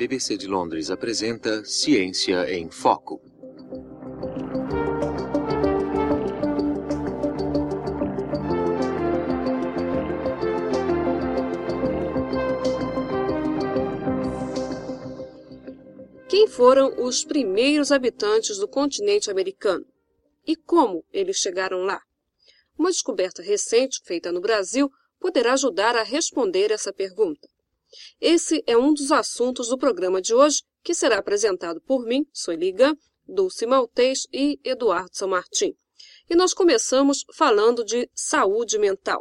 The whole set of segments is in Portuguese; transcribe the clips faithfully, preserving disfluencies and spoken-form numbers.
B B C de Londres apresenta Ciência em Foco. Quem foram os primeiros habitantes do continente americano? E como eles chegaram lá? Uma descoberta recente, feita no Brasil, poderá ajudar a responder essa pergunta. Esse é um dos assuntos do programa de hoje, que será apresentado por mim, Sueli Gan, Dulce Maltês e Eduardo São Martin. E nós começamos falando de saúde mental.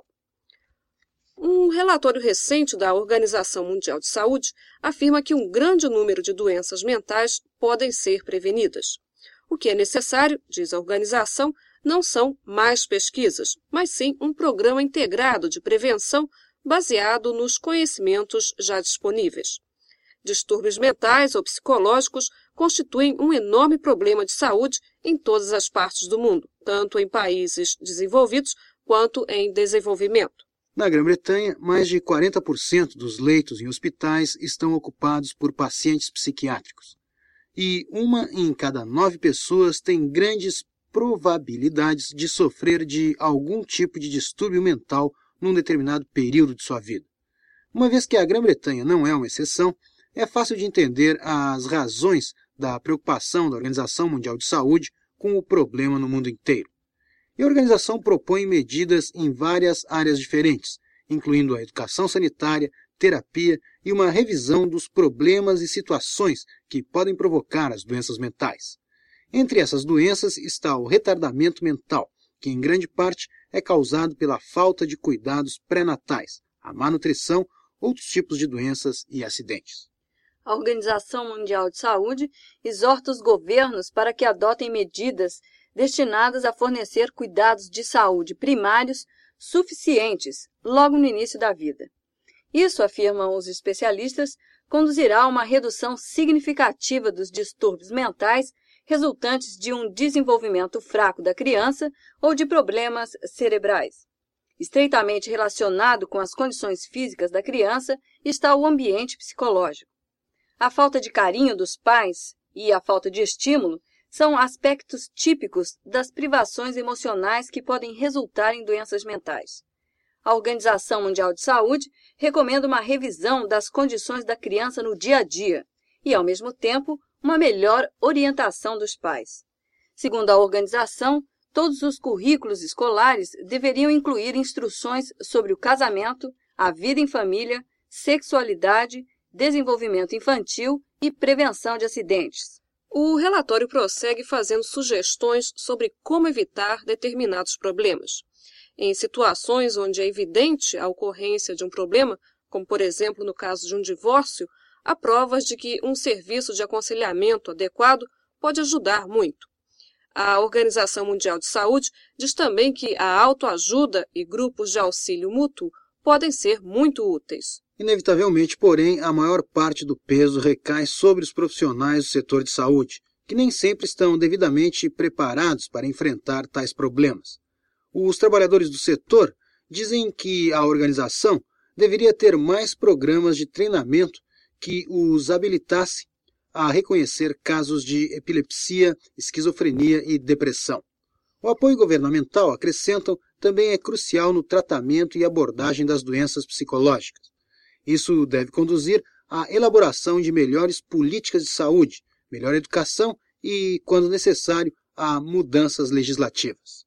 Um relatório recente da Organização Mundial de Saúde afirma que um grande número de doenças mentais podem ser prevenidas. O que é necessário, diz a organização, não são mais pesquisas, mas sim um programa integrado de prevenção baseado nos conhecimentos já disponíveis. Distúrbios mentais ou psicológicos constituem um enorme problema de saúde em todas as partes do mundo, tanto em países desenvolvidos quanto em desenvolvimento. Na Grã-Bretanha, mais de quarenta por cento dos leitos em hospitais estão ocupados por pacientes psiquiátricos. E uma em cada nove pessoas tem grandes probabilidades de sofrer de algum tipo de distúrbio mental num determinado período de sua vida. Uma vez que a Grã-Bretanha não é uma exceção, é fácil de entender as razões da preocupação da Organização Mundial de Saúde com o problema no mundo inteiro. E a organização propõe medidas em várias áreas diferentes, incluindo a educação sanitária, terapia e uma revisão dos problemas e situações que podem provocar as doenças mentais. Entre essas doenças está o retardamento mental, que em grande parte é causado pela falta de cuidados pré-natais, a má nutrição, outros tipos de doenças e acidentes. A Organização Mundial de Saúde exorta os governos para que adotem medidas destinadas a fornecer cuidados de saúde primários suficientes logo no início da vida. Isso, afirmam os especialistas, conduzirá a uma redução significativa dos distúrbios mentais resultantes de um desenvolvimento fraco da criança ou de problemas cerebrais. Estreitamente relacionado com as condições físicas da criança está o ambiente psicológico. A falta de carinho dos pais e a falta de estímulo são aspectos típicos das privações emocionais que podem resultar em doenças mentais. A Organização Mundial de Saúde recomenda uma revisão das condições da criança no dia a dia e, ao mesmo tempo, uma melhor orientação dos pais. Segundo a organização, todos os currículos escolares deveriam incluir instruções sobre o casamento, a vida em família, sexualidade, desenvolvimento infantil e prevenção de acidentes. O relatório prossegue fazendo sugestões sobre como evitar determinados problemas. Em situações onde é evidente a ocorrência de um problema, como por exemplo no caso de um divórcio, há provas de que um serviço de aconselhamento adequado pode ajudar muito. A Organização Mundial de Saúde diz também que a autoajuda e grupos de auxílio mútuo podem ser muito úteis. Inevitavelmente, porém, a maior parte do peso recai sobre os profissionais do setor de saúde, que nem sempre estão devidamente preparados para enfrentar tais problemas. Os trabalhadores do setor dizem que a organização deveria ter mais programas de treinamento que os habilitasse a reconhecer casos de epilepsia, esquizofrenia e depressão. O apoio governamental, acrescentam, também é crucial no tratamento e abordagem das doenças psicológicas. Isso deve conduzir à elaboração de melhores políticas de saúde, melhor educação e, quando necessário, a mudanças legislativas.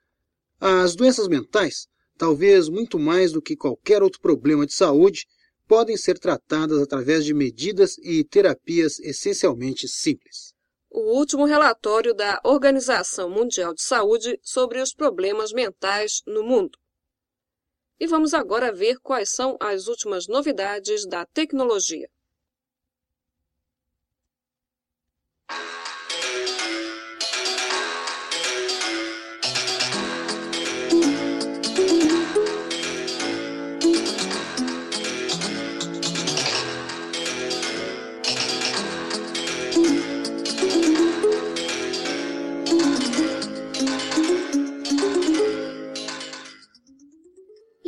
As doenças mentais, talvez muito mais do que qualquer outro problema de saúde, podem ser tratadas através de medidas e terapias essencialmente simples. O último relatório da Organização Mundial de Saúde sobre os problemas mentais no mundo. E vamos agora ver quais são as últimas novidades da tecnologia.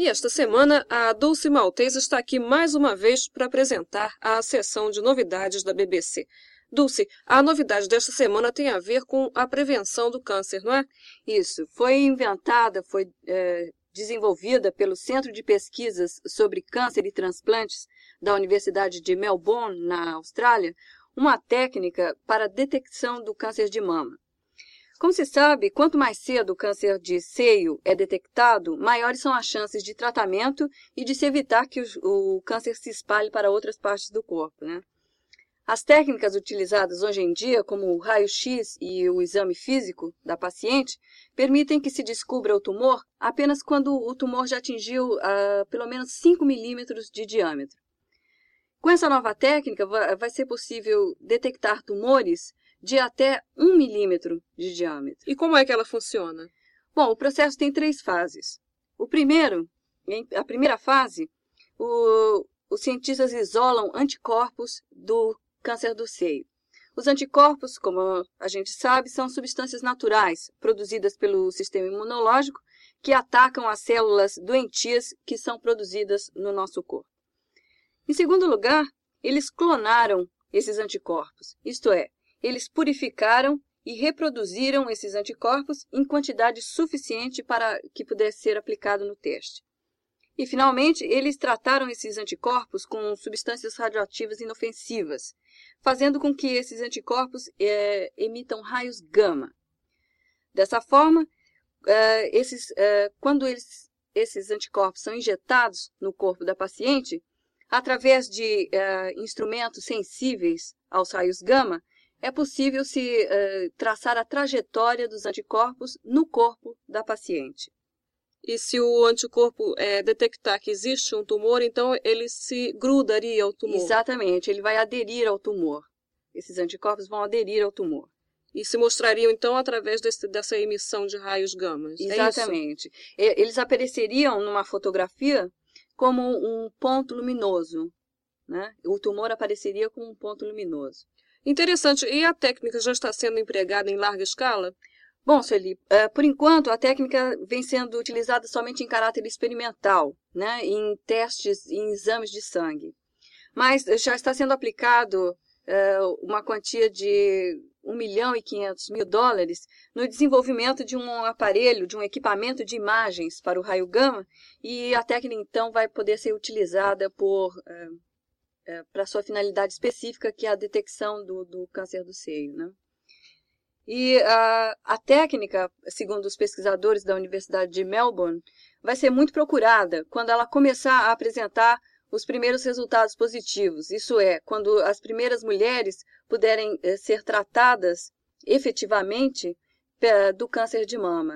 E esta semana, a Dulce Maltese está aqui mais uma vez para apresentar a sessão de novidades da B B C. Dulce, a novidade desta semana tem a ver com a prevenção do câncer, não é? Isso. Foi inventada, foi é, desenvolvida pelo Centro de Pesquisas sobre Câncer e Transplantes da Universidade de Melbourne, na Austrália, uma técnica para a detecção do câncer de mama. Como se sabe, quanto mais cedo o câncer de seio é detectado, maiores são as chances de tratamento e de se evitar que o, o câncer se espalhe para outras partes do corpo, né? As técnicas utilizadas hoje em dia, como o raio-x e o exame físico da paciente, permitem que se descubra o tumor apenas quando o tumor já atingiu uh, pelo menos cinco milímetros de diâmetro. Com essa nova técnica, vai ser possível detectar tumores de até um milímetro de diâmetro. E como é que ela funciona? Bom, o processo tem três fases. O primeiro, a primeira fase, o, os cientistas isolam anticorpos do câncer do seio. Os anticorpos, como a gente sabe, são substâncias naturais produzidas pelo sistema imunológico que atacam as células doentias que são produzidas no nosso corpo. Em segundo lugar, eles clonaram esses anticorpos, isto é, eles purificaram e reproduziram esses anticorpos em quantidade suficiente para que pudesse ser aplicado no teste. E, finalmente, eles trataram esses anticorpos com substâncias radioativas inofensivas, fazendo com que esses anticorpos é, emitam raios gama. Dessa forma, é, esses, é, quando eles, esses anticorpos são injetados no corpo da paciente, através de é, instrumentos sensíveis aos raios gama, é possível se uh, traçar a trajetória dos anticorpos no corpo da paciente. E se o anticorpo é, detectar que existe um tumor, então ele se grudaria ao tumor? Exatamente, ele vai aderir ao tumor. Esses anticorpos vão aderir ao tumor. E se mostrariam, então, através desse, dessa emissão de raios gama? Exatamente. É Eles apareceriam numa fotografia como um ponto luminoso, né? O tumor apareceria como um ponto luminoso. Interessante. E a técnica já está sendo empregada em larga escala? Bom, Sueli, uh, por enquanto a técnica vem sendo utilizada somente em caráter experimental, né, em testes, em exames de sangue. Mas já está sendo aplicado uh, uma quantia de um milhão e quinhentos mil dólares no desenvolvimento de um aparelho, de um equipamento de imagens para o raio gama, e a técnica então vai poder ser utilizada por... Uh, É, para sua finalidade específica, que é a detecção do, do câncer do seio, né? E a, a técnica, segundo os pesquisadores da Universidade de Melbourne, vai ser muito procurada quando ela começar a apresentar os primeiros resultados positivos. Isso é, quando as primeiras mulheres puderem é, ser tratadas efetivamente é, do câncer de mama.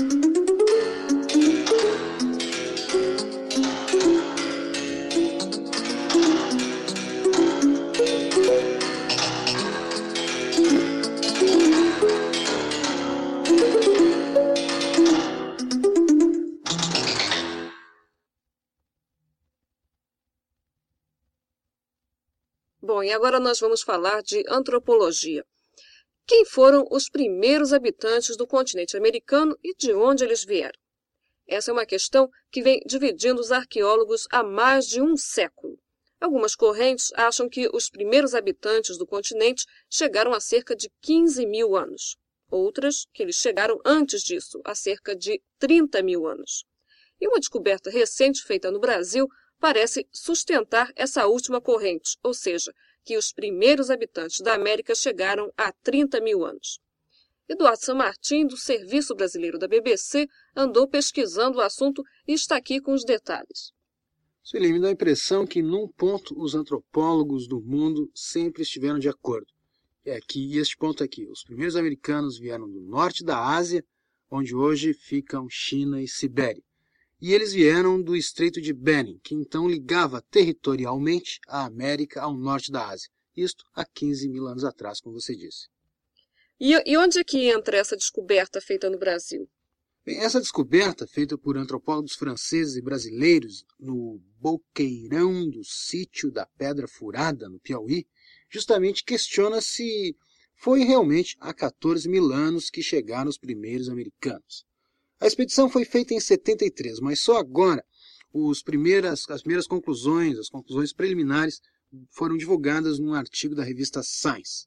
Bom, e agora nós vamos falar de antropologia. Quem foram os primeiros habitantes do continente americano e de onde eles vieram? Essa é uma questão que vem dividindo os arqueólogos há mais de um século. Algumas correntes acham que os primeiros habitantes do continente chegaram há cerca de quinze mil anos. Outras, que eles chegaram antes disso, há cerca de trinta mil anos. E uma descoberta recente feita no Brasil parece sustentar essa última corrente, ou seja, que os primeiros habitantes da América chegaram há trinta mil anos. Eduardo Sanmartin, do Serviço Brasileiro da B B C, andou pesquisando o assunto e está aqui com os detalhes. Sueli, me dá a impressão que num ponto os antropólogos do mundo sempre estiveram de acordo. É que este ponto aqui, os primeiros americanos vieram do norte da Ásia, onde hoje ficam China e Sibéria. E eles vieram do Estreito de Bering, que então ligava territorialmente a América ao norte da Ásia. Isto há quinze mil anos atrás, como você disse. E, e onde é que entra essa descoberta feita no Brasil? Bem, essa descoberta, feita por antropólogos franceses e brasileiros no Boqueirão do Sítio da Pedra Furada, no Piauí, justamente questiona se foi realmente há quatorze mil anos que chegaram os primeiros americanos. A expedição foi feita em setenta e três, mas só agora os primeiras, as primeiras conclusões, as conclusões preliminares, foram divulgadas num artigo da revista Science.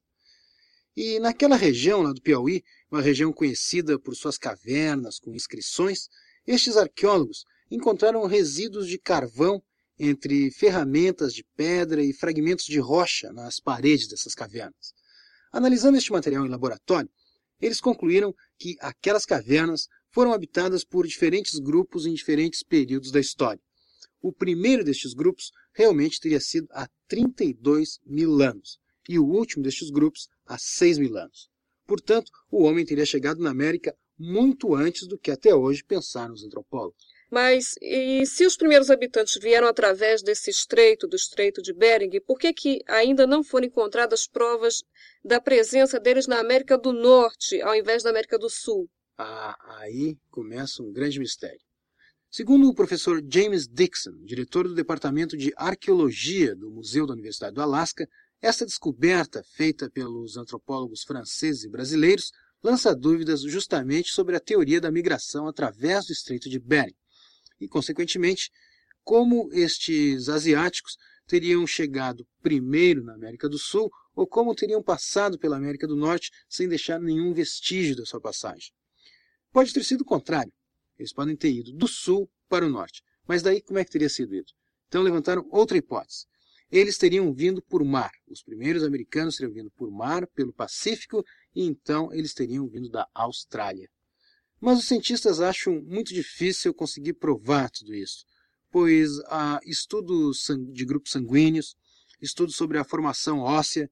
E naquela região lá do Piauí, uma região conhecida por suas cavernas com inscrições, estes arqueólogos encontraram resíduos de carvão entre ferramentas de pedra e fragmentos de rocha nas paredes dessas cavernas. Analisando este material em laboratório, eles concluíram que aquelas cavernas foram habitadas por diferentes grupos em diferentes períodos da história. O primeiro destes grupos realmente teria sido há trinta e dois mil anos, e o último destes grupos há seis mil anos. Portanto, o homem teria chegado na América muito antes do que até hoje pensaram os antropólogos. Mas e se os primeiros habitantes vieram através desse estreito, do Estreito de Bering, por que que ainda não foram encontradas provas da presença deles na América do Norte, ao invés da América do Sul? Ah, aí começa um grande mistério. Segundo o professor James Dixon, diretor do Departamento de Arqueologia do Museu da Universidade do Alasca, essa descoberta, feita pelos antropólogos franceses e brasileiros, lança dúvidas justamente sobre a teoria da migração através do Estreito de Bering. E, consequentemente, como estes asiáticos teriam chegado primeiro na América do Sul ou como teriam passado pela América do Norte sem deixar nenhum vestígio da sua passagem. Pode ter sido o contrário. Eles podem ter ido do sul para o norte. Mas daí como é que teria sido ido? Então levantaram outra hipótese. Eles teriam vindo por mar. Os primeiros americanos teriam vindo por mar, pelo Pacífico, e então eles teriam vindo da Austrália. Mas os cientistas acham muito difícil conseguir provar tudo isso, pois há estudos de grupos sanguíneos, estudos sobre a formação óssea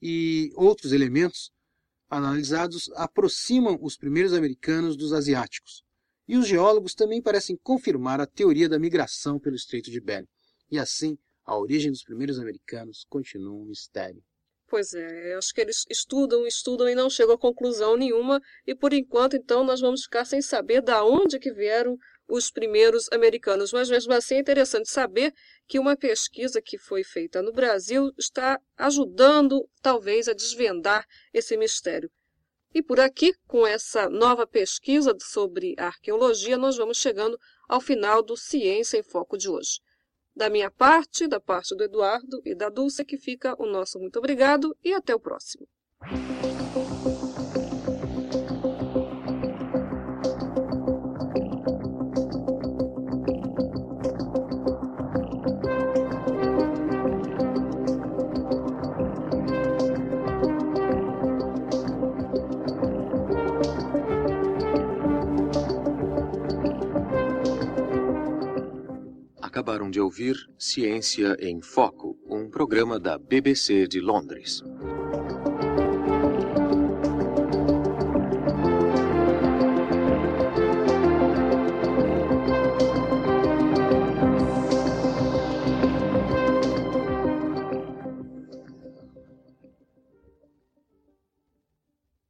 e outros elementos analisados aproximam os primeiros americanos dos asiáticos. E os geólogos também parecem confirmar a teoria da migração pelo Estreito de Bering. E assim, a origem dos primeiros americanos continua um mistério. Pois é, acho que eles estudam, estudam e não chegam a conclusão nenhuma. E por enquanto, então, nós vamos ficar sem saber de onde que vieram os primeiros americanos. Mas mesmo assim é interessante saber que uma pesquisa que foi feita no Brasil está ajudando, talvez, a desvendar esse mistério. E por aqui, com essa nova pesquisa sobre arqueologia, nós vamos chegando ao final do Ciência em Foco de hoje. Da minha parte, da parte do Eduardo e da Dulce, que fica o nosso muito obrigado e até o próximo. Acabaram de ouvir Ciência em Foco, um programa da B B C de Londres.